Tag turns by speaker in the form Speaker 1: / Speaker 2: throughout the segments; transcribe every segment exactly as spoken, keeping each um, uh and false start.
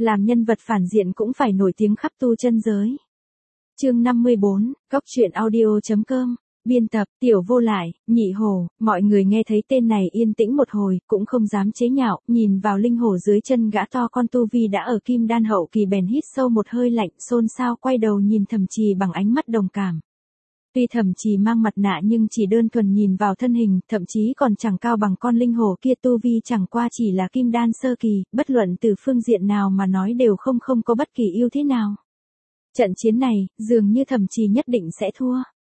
Speaker 1: Làm nhân vật phản diện cũng phải nổi tiếng khắp tu chân giới. Chương năm mươi bốn, Góc truyện audio chấm com. Biên tập, Tiểu Vô Lại, Nhị Hổ. Mọi người nghe thấy tên này yên tĩnh một hồi, cũng không dám chế nhạo, nhìn vào linh hổ dưới chân gã to con tu vi đã ở kim đan hậu kỳ bèn hít sâu một hơi lạnh, xôn xao quay đầu nhìn Thẩm Trì bằng ánh mắt đồng cảm. Tuy Thẩm Trì mang mặt nạ nhưng chỉ đơn thuần nhìn vào thân hình, thậm chí còn chẳng cao bằng con linh hổ kia, tu vi chẳng qua chỉ là kim đan sơ kỳ, bất luận từ phương diện nào mà nói đều không không có bất kỳ ưu thế nào. Trận chiến này, dường như Thẩm Trì nhất định sẽ thua.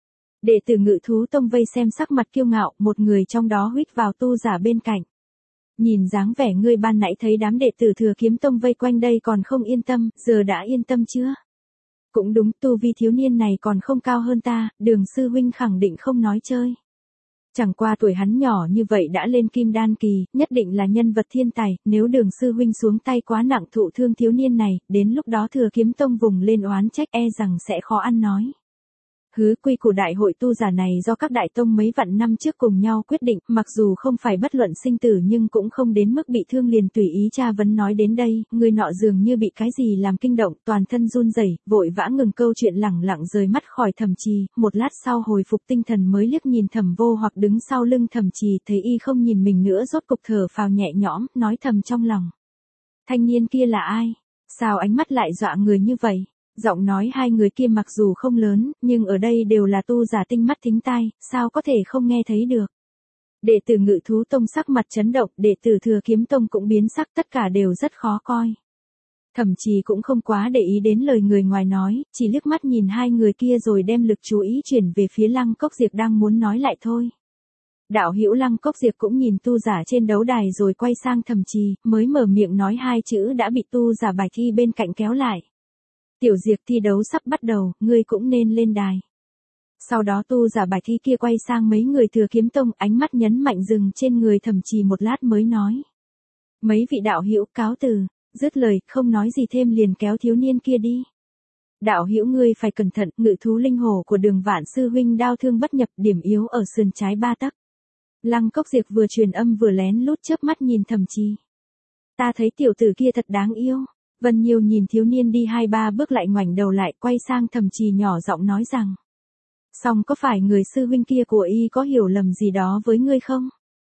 Speaker 1: Đệ tử Ngự Thú Tông vây xem sắc mặt kiêu ngạo, một người trong đó huýt vào tu giả bên cạnh. Nhìn dáng vẻ ngươi ban nãy thấy đám đệ tử Thừa Kiếm Tông vây quanh đây còn không yên tâm, giờ đã yên tâm chưa? Cũng đúng, tu vi thiếu niên này còn không cao hơn ta, Đường sư huynh khẳng định không nói chơi. Chẳng qua tuổi hắn nhỏ như vậy đã lên kim đan kỳ, nhất định là nhân vật thiên tài, nếu Đường sư huynh xuống tay quá nặng thụ thương thiếu niên này, đến lúc đó Thừa Kiếm Tông vùng lên oán trách e rằng sẽ khó ăn nói. Hứ, quy củ đại hội tu giả này do các đại tông mấy vạn năm trước cùng nhau quyết định, mặc dù không phải bất luận sinh tử nhưng cũng không đến mức bị thương liền tùy ý tra vấn. Nói đến đây, người nọ dường như bị cái gì làm kinh động, toàn thân run rẩy, vội vã ngừng câu chuyện, lẳng lặng rời mắt khỏi Thẩm Trì, một lát sau hồi phục tinh thần mới liếc nhìn Thẩm Vô Hoặc đứng sau lưng Thẩm Trì, thấy y không nhìn mình nữa rốt cục thở phào nhẹ nhõm, nói thầm trong lòng. Thanh niên kia là ai? Sao ánh mắt lại dọa người như vậy? Giọng nói hai người kia mặc dù không lớn, nhưng ở đây đều là tu giả tinh mắt thính tai, sao có thể không nghe thấy được. Đệ tử Ngự Thú Tông sắc mặt chấn động, đệ tử Thừa Kiếm Tông cũng biến sắc, tất cả đều rất khó coi. Thẩm Trì cũng không quá để ý đến lời người ngoài nói, chỉ liếc mắt nhìn hai người kia rồi đem lực chú ý chuyển về phía Lăng Cốc Diệp đang muốn nói lại thôi. Đạo hữu Lăng Cốc Diệp cũng nhìn tu giả trên đấu đài rồi quay sang Thẩm Trì, mới mở miệng nói hai chữ đã bị tu giả Bạch Thi bên cạnh kéo lại. Tiểu Diệp, thi đấu sắp bắt đầu, ngươi cũng nên lên đài. Sau đó tu giả Bạch Thi kia quay sang mấy người Thừa Kiếm Tông, ánh mắt nhấn mạnh dừng trên người Thẩm Trì một lát mới nói. Mấy vị đạo hữu cáo từ, dứt lời, không nói gì thêm liền kéo thiếu niên kia đi. Đạo hữu ngươi phải cẩn thận, ngự thú linh hổ của Đường Vạn sư huynh đao thương bất nhập, điểm yếu ở sườn trái ba tấc. Lăng Cốc Diệp vừa truyền âm vừa lén lút chớp mắt nhìn Thẩm Trì. Ta thấy tiểu tử kia thật đáng yêu. Vân Nhiêu nhìn thiếu niên đi hai ba bước lại ngoảnh đầu lại, quay sang Thẩm Trì nhỏ giọng nói rằng. Song có phải người sư huynh kia của y có hiểu lầm gì đó với ngươi không?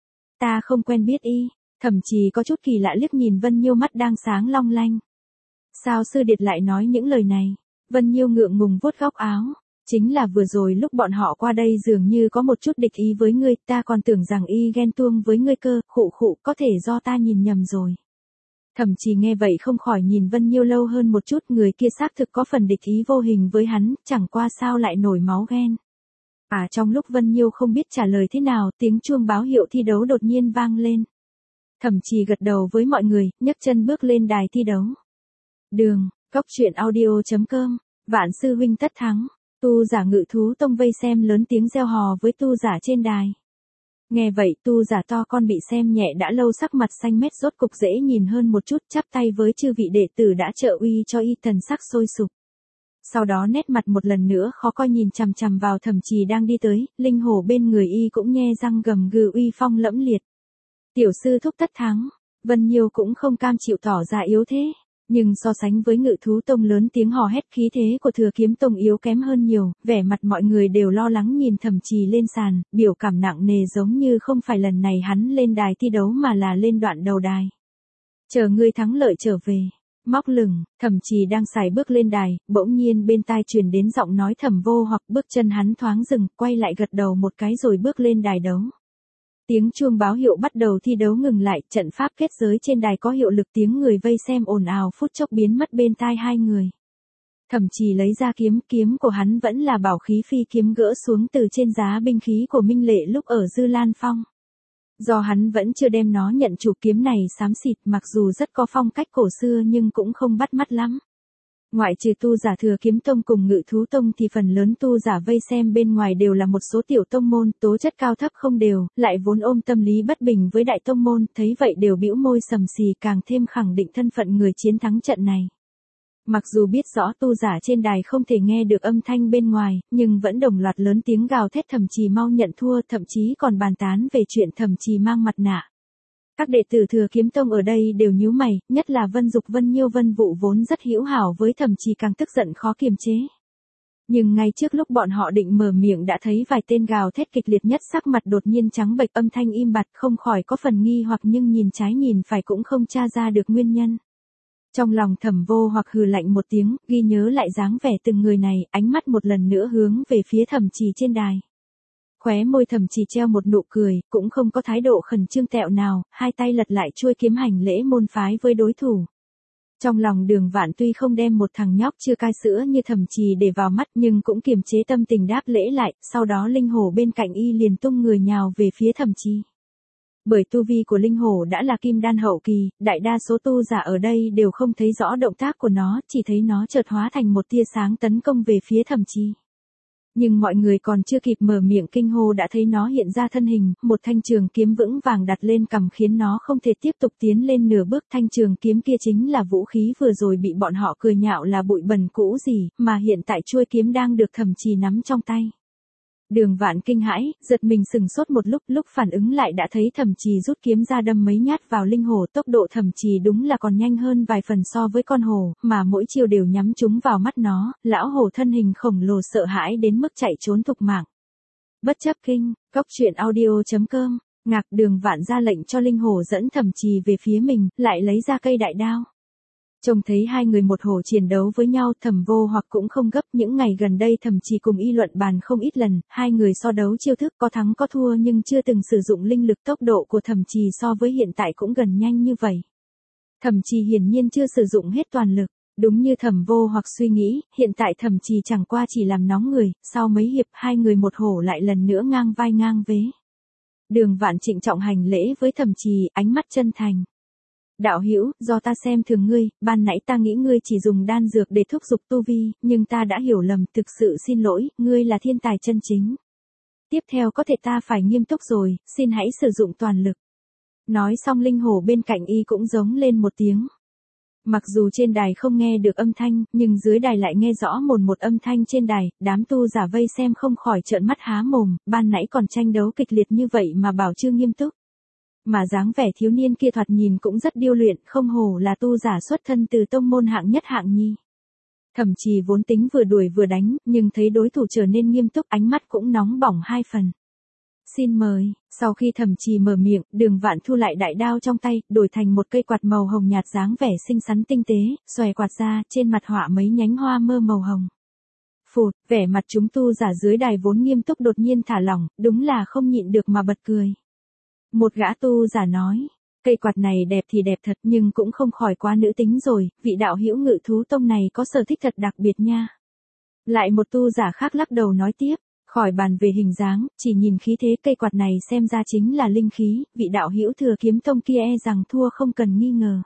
Speaker 1: Ta không quen biết y. Thẩm Trì có chút kỳ lạ liếc nhìn Vân Nhiêu mắt đang sáng long lanh. Sao sư điệt lại nói những lời này? Vân Nhiêu ngượng ngùng vuốt góc áo. Chính là vừa rồi lúc bọn họ qua đây dường như có một chút địch ý với ngươi, ta còn tưởng rằng y ghen tuông với ngươi cơ, khụ khụ, có thể do ta nhìn nhầm rồi. Thẩm Trì nghe vậy không khỏi nhìn Vân Nhiêu lâu hơn một chút, người kia xác thực có phần địch ý vô hình với hắn, chẳng qua sao lại nổi máu ghen. À, trong lúc Vân Nhiêu không biết trả lời thế nào, tiếng chuông báo hiệu thi đấu đột nhiên vang lên. Thẩm Trì gật đầu với mọi người, nhấc chân bước lên đài thi đấu. Đường, Góc truyện audio chấm com, Vạn sư huynh tất thắng, tu giả Ngự Thú Tông vây xem lớn tiếng reo hò với tu giả trên đài. Nghe vậy tu giả to con bị xem nhẹ đã lâu sắc mặt xanh mét rốt cục dễ nhìn hơn một chút, chắp tay với chư vị đệ tử đã trợ uy cho y, thần sắc sôi sục. Sau đó nét mặt một lần nữa khó coi nhìn chằm chằm vào Thẩm Trì đang đi tới, linh hổ bên người y cũng nhe răng gầm gừ uy phong lẫm liệt. Tiểu sư thúc tất thắng, Vân Nhiêu cũng không cam chịu tỏ ra yếu thế. Nhưng so sánh với Ngự Thú Tông lớn tiếng hò hét, khí thế của Thừa Kiếm Tông yếu kém hơn nhiều, vẻ mặt mọi người đều lo lắng nhìn Thẩm Trì lên sàn, biểu cảm nặng nề giống như không phải lần này hắn lên đài thi đấu mà là lên đoạn đầu đài. Chờ ngươi thắng lợi trở về. Móc lửng, Thẩm Trì đang sải bước lên đài, bỗng nhiên bên tai truyền đến giọng nói Thẩm Vô Hoặc, bước chân hắn thoáng dừng, quay lại gật đầu một cái rồi bước lên đài đấu. Tiếng chuông báo hiệu bắt đầu thi đấu ngừng lại, trận pháp kết giới trên đài có hiệu lực, tiếng người vây xem ồn ào phút chốc biến mất bên tai hai người. Thẩm Trì lấy ra kiếm, kiếm của hắn vẫn là bảo khí phi kiếm gỡ xuống từ trên giá binh khí của Minh Lệ lúc ở Dư Lan Phong. Do hắn vẫn chưa đem nó nhận chủ, kiếm này xám xịt, mặc dù rất có phong cách cổ xưa nhưng cũng không bắt mắt lắm. Ngoại trừ tu giả Thừa Kiếm Tông cùng Ngự Thú Tông thì phần lớn tu giả vây xem bên ngoài đều là một số tiểu tông môn, tố chất cao thấp không đều, lại vốn ôm tâm lý bất bình với đại tông môn, thấy vậy đều bĩu môi sầm xì, càng thêm khẳng định thân phận người chiến thắng trận này. Mặc dù biết rõ tu giả trên đài không thể nghe được âm thanh bên ngoài, nhưng vẫn đồng loạt lớn tiếng gào thét Thẩm Trì mau nhận thua, thậm chí còn bàn tán về chuyện Thẩm Trì mang mặt nạ. Các đệ tử Thừa Kiếm Tông ở đây đều nhíu mày, nhất là Vân Dục Vân Nhiêu Vân Vụ vốn rất hữu hảo với Thẩm Trì càng tức giận khó kiềm chế. Nhưng ngay trước lúc bọn họ định mở miệng đã thấy vài tên gào thét kịch liệt nhất, sắc mặt đột nhiên trắng bệch, âm thanh im bặt, không khỏi có phần nghi hoặc nhưng nhìn trái nhìn phải cũng không tra ra được nguyên nhân. Trong lòng Thẩm Vô Hoặc hừ lạnh một tiếng, ghi nhớ lại dáng vẻ từng người này, ánh mắt một lần nữa hướng về phía Thẩm Trì trên đài. Khóe môi Thẩm Trì treo một nụ cười, cũng không có thái độ khẩn trương tẹo nào, hai tay lật lại chuôi kiếm hành lễ môn phái với đối thủ. Trong lòng Đường Vạn tuy không đem một thằng nhóc chưa cai sữa như Thẩm Trì để vào mắt nhưng cũng kiềm chế tâm tình đáp lễ lại, sau đó Linh Hổ bên cạnh y liền tung người nhào về phía Thẩm Trì. Bởi tu vi của Linh Hổ đã là kim đan hậu kỳ, đại đa số tu giả ở đây đều không thấy rõ động tác của nó, chỉ thấy nó chợt hóa thành một tia sáng tấn công về phía Thẩm Trì. Nhưng mọi người còn chưa kịp mở miệng kinh hô đã thấy nó hiện ra thân hình, một thanh trường kiếm vững vàng đặt lên cằm khiến nó không thể tiếp tục tiến lên nửa bước. Thanh trường kiếm kia chính là vũ khí vừa rồi bị bọn họ cười nhạo là bụi bẩn cũ gì, mà hiện tại chuôi kiếm đang được Thẩm Trì nắm trong tay. Đường Vạn kinh hãi, giật mình sừng sốt một lúc, lúc phản ứng lại đã thấy Thẩm Trì rút kiếm ra đâm mấy nhát vào Linh Hổ, tốc độ Thẩm Trì đúng là còn nhanh hơn vài phần so với con hổ, mà mỗi chiều đều nhắm trúng vào mắt nó, lão hổ thân hình khổng lồ sợ hãi đến mức chạy trốn thục mạng. Bất chấp kinh, góc truyện audio chấm com, ngạc Đường Vạn ra lệnh cho Linh Hổ dẫn Thẩm Trì về phía mình, lại lấy ra cây đại đao. Trông thấy hai người một hổ chiến đấu với nhau, Thẩm Vô Hoặc cũng không gấp, những ngày gần đây Thẩm Trì cùng y luận bàn không ít lần, hai người so đấu chiêu thức có thắng có thua nhưng chưa từng sử dụng linh lực, tốc độ của Thẩm Trì so với hiện tại cũng gần nhanh như vậy. Thẩm Trì hiển nhiên chưa sử dụng hết toàn lực, đúng như Thẩm Vô Hoặc suy nghĩ, hiện tại Thẩm Trì chẳng qua chỉ làm nóng người, sau mấy hiệp hai người một hổ lại lần nữa ngang vai ngang vế. Đường Vạn trịnh trọng hành lễ với Thẩm Trì, ánh mắt chân thành. Đạo hữu, do ta xem thường ngươi, ban nãy ta nghĩ ngươi chỉ dùng đan dược để thúc giục tu vi, nhưng ta đã hiểu lầm, thực sự xin lỗi, ngươi là thiên tài chân chính. Tiếp theo có thể ta phải nghiêm túc rồi, xin hãy sử dụng toàn lực. Nói xong Linh Hổ bên cạnh y cũng giống lên một tiếng. Mặc dù trên đài không nghe được âm thanh, nhưng dưới đài lại nghe rõ mồn một âm thanh trên đài, đám tu giả vây xem không khỏi trợn mắt há mồm, ban nãy còn tranh đấu kịch liệt như vậy mà bảo chưa nghiêm túc. Mà dáng vẻ thiếu niên kia thoạt nhìn cũng rất điêu luyện, không hổ là tu giả xuất thân từ tông môn hạng nhất hạng nhi. Thẩm Trì vốn tính vừa đuổi vừa đánh, nhưng thấy đối thủ trở nên nghiêm túc, ánh mắt cũng nóng bỏng hai phần. Xin mời, sau khi Thẩm Trì mở miệng, Đường Vạn thu lại đại đao trong tay, đổi thành một cây quạt màu hồng nhạt dáng vẻ xinh xắn tinh tế, xòe quạt ra, trên mặt họa mấy nhánh hoa mơ màu hồng. Phụt, vẻ mặt chúng tu giả dưới đài vốn nghiêm túc đột nhiên thả lỏng, đúng là không nhịn được mà bật cười. Một gã tu giả nói, cây quạt này đẹp thì đẹp thật nhưng cũng không khỏi quá nữ tính rồi, vị đạo hữu Ngự Thú Tông này có sở thích thật đặc biệt nha. Lại một tu giả khác lắc đầu nói tiếp, khỏi bàn về hình dáng, chỉ nhìn khí thế cây quạt này xem ra chính là linh khí, vị đạo hữu Thừa Kiếm Tông kia e rằng thua không cần nghi ngờ.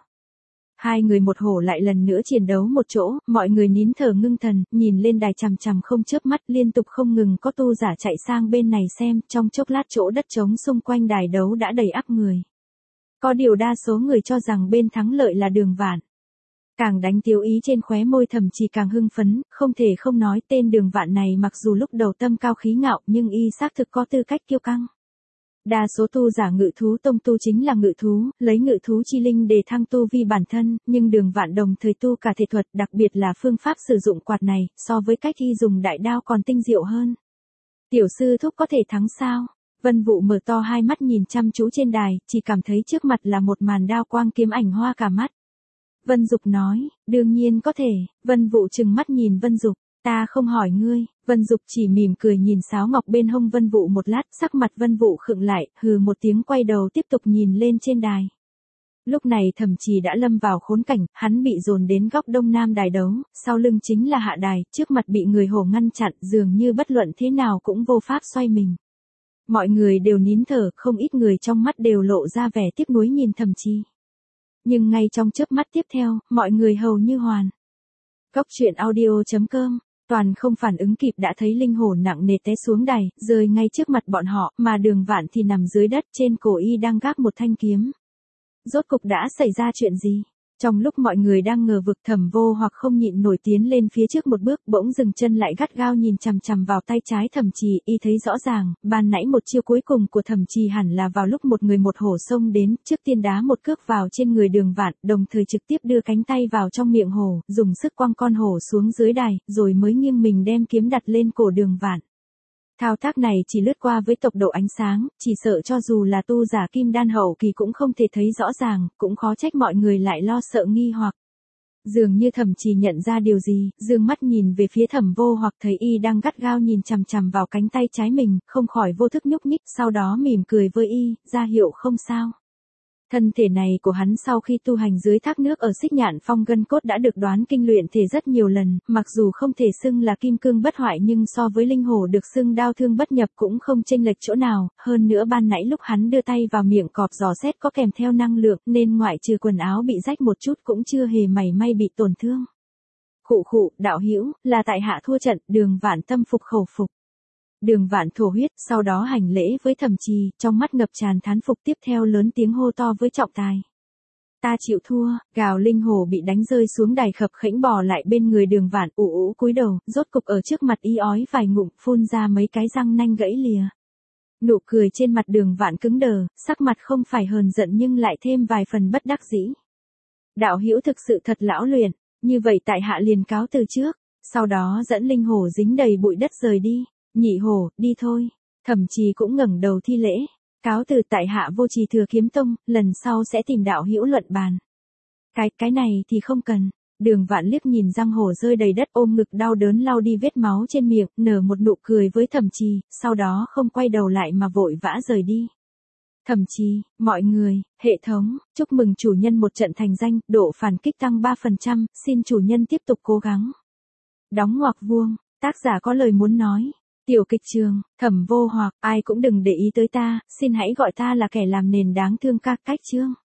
Speaker 1: Hai người một hổ lại lần nữa chiến đấu một chỗ, mọi người nín thở ngưng thần, nhìn lên đài chằm chằm không chớp mắt, liên tục không ngừng có tu giả chạy sang bên này xem, trong chốc lát chỗ đất trống xung quanh đài đấu đã đầy ắp người. Có điều đa số người cho rằng bên thắng lợi là Đường Vạn. Càng đánh tiêu ý trên khóe môi Thẩm Trì càng hưng phấn, không thể không nói tên Đường Vạn này mặc dù lúc đầu tâm cao khí ngạo nhưng y xác thực có tư cách kiêu căng. Đa số tu giả Ngự Thú Tông tu chính là ngự thú, lấy ngự thú chi linh để thăng tu vi bản thân, nhưng Đường Vạn đồng thời tu cả thể thuật, đặc biệt là phương pháp sử dụng quạt này, so với cách y dùng đại đao còn tinh diệu hơn. Tiểu sư thúc có thể thắng sao? Vân Vụ mở to hai mắt nhìn chăm chú trên đài, chỉ cảm thấy trước mặt là một màn đao quang kiếm ảnh hoa cả mắt. Vân Dục nói, đương nhiên có thể. Vân Vụ trừng mắt nhìn Vân Dục, ta không hỏi ngươi. Vân Dục chỉ mỉm cười nhìn sáo ngọc bên hông Vân Vụ một lát, sắc mặt Vân Vụ khựng lại, hừ một tiếng quay đầu tiếp tục nhìn lên trên đài. Lúc này Thẩm Trì đã lâm vào khốn cảnh, hắn bị dồn đến góc đông nam đài đấu, sau lưng chính là hạ đài, trước mặt bị người hổ ngăn chặn, dường như bất luận thế nào cũng vô pháp xoay mình. Mọi người đều nín thở, không ít người trong mắt đều lộ ra vẻ tiếc nuối nhìn Thẩm Trì. Nhưng ngay trong chớp mắt tiếp theo, mọi người hầu như hoàn. Góc truyện audio chấm com, toàn không phản ứng kịp đã thấy linh hổ nặng nề té xuống đài, rơi ngay trước mặt bọn họ, mà Đường Vạn thì nằm dưới đất, trên cổ y đang gác một thanh kiếm. Rốt cục đã xảy ra chuyện gì? Trong lúc mọi người đang ngờ vực, Thẩm Vô hoặc không nhịn nổi tiến lên phía trước một bước, bỗng dừng chân lại gắt gao nhìn chằm chằm vào tay trái Thẩm Trì, y thấy rõ ràng, ban nãy một chiêu cuối cùng của Thẩm Trì hẳn là vào lúc một người một hổ xông đến, trước tiên đá một cước vào trên người Đường Vạn, đồng thời trực tiếp đưa cánh tay vào trong miệng hổ, dùng sức quăng con hổ xuống dưới đài, rồi mới nghiêng mình đem kiếm đặt lên cổ Đường Vạn. Thao tác này chỉ lướt qua với tốc độ ánh sáng, chỉ sợ cho dù là tu giả kim đan hậu kỳ cũng không thể thấy rõ ràng, cũng khó trách mọi người lại lo sợ nghi hoặc. Dường như Thẩm Trì nhận ra điều gì, dương mắt nhìn về phía Thẩm Vô hoặc thấy y đang gắt gao nhìn chằm chằm vào cánh tay trái mình, không khỏi vô thức nhúc nhích, sau đó mỉm cười với y, ra hiệu không sao. Thân thể này của hắn sau khi tu hành dưới thác nước ở Xích Nhạn Phong gân cốt đã được đoán kinh luyện thể rất nhiều lần, mặc dù không thể xưng là kim cương bất hoại nhưng so với linh hổ được xưng đao thương bất nhập cũng không chênh lệch chỗ nào, hơn nữa ban nãy lúc hắn đưa tay vào miệng cọp dò xét có kèm theo năng lượng nên ngoại trừ quần áo bị rách một chút cũng chưa hề mảy may bị tổn thương. Khụ khụ, đạo hữu, là tại hạ thua trận, Đường Vạn tâm phục khẩu phục. Đường Vạn thổ huyết, sau đó hành lễ với Thẩm Trì, trong mắt ngập tràn thán phục, tiếp theo lớn tiếng hô to với trọng tài. Ta chịu thua, gào linh hổ bị đánh rơi xuống đài khập khẽnh bò lại bên người Đường Vạn, ủ ủ cúi đầu, rốt cục ở trước mặt y ói vài ngụm, phun ra mấy cái răng nanh gãy lìa. Nụ cười trên mặt Đường Vạn cứng đờ, sắc mặt không phải hờn giận nhưng lại thêm vài phần bất đắc dĩ. Đạo hữu thực sự thật lão luyện, như vậy tại hạ liền cáo từ trước, sau đó dẫn linh hổ dính đầy bụi đất rời đi. Nhị hổ, đi thôi. Thẩm Trì cũng ngẩng đầu thi lễ. Cáo từ tại hạ Vô Trì Thừa Kiếm Tông, lần sau sẽ tìm đạo hữu luận bàn. Cái, cái này thì không cần. Đường Vạn liếc nhìn răng hổ rơi đầy đất, ôm ngực đau đớn lau đi vết máu trên miệng, nở một nụ cười với Thẩm Trì, sau đó không quay đầu lại mà vội vã rời đi. Thẩm Trì, mọi người, hệ thống, chúc mừng chủ nhân một trận thành danh, độ phản kích tăng ba phần trăm, xin chủ nhân tiếp tục cố gắng. Đóng ngoặc vuông, tác giả có lời muốn nói. Tiểu kịch trường, Thẩm Vô hoặc, ai cũng đừng để ý tới ta, xin hãy gọi ta là kẻ làm nền đáng thương ca cách chương.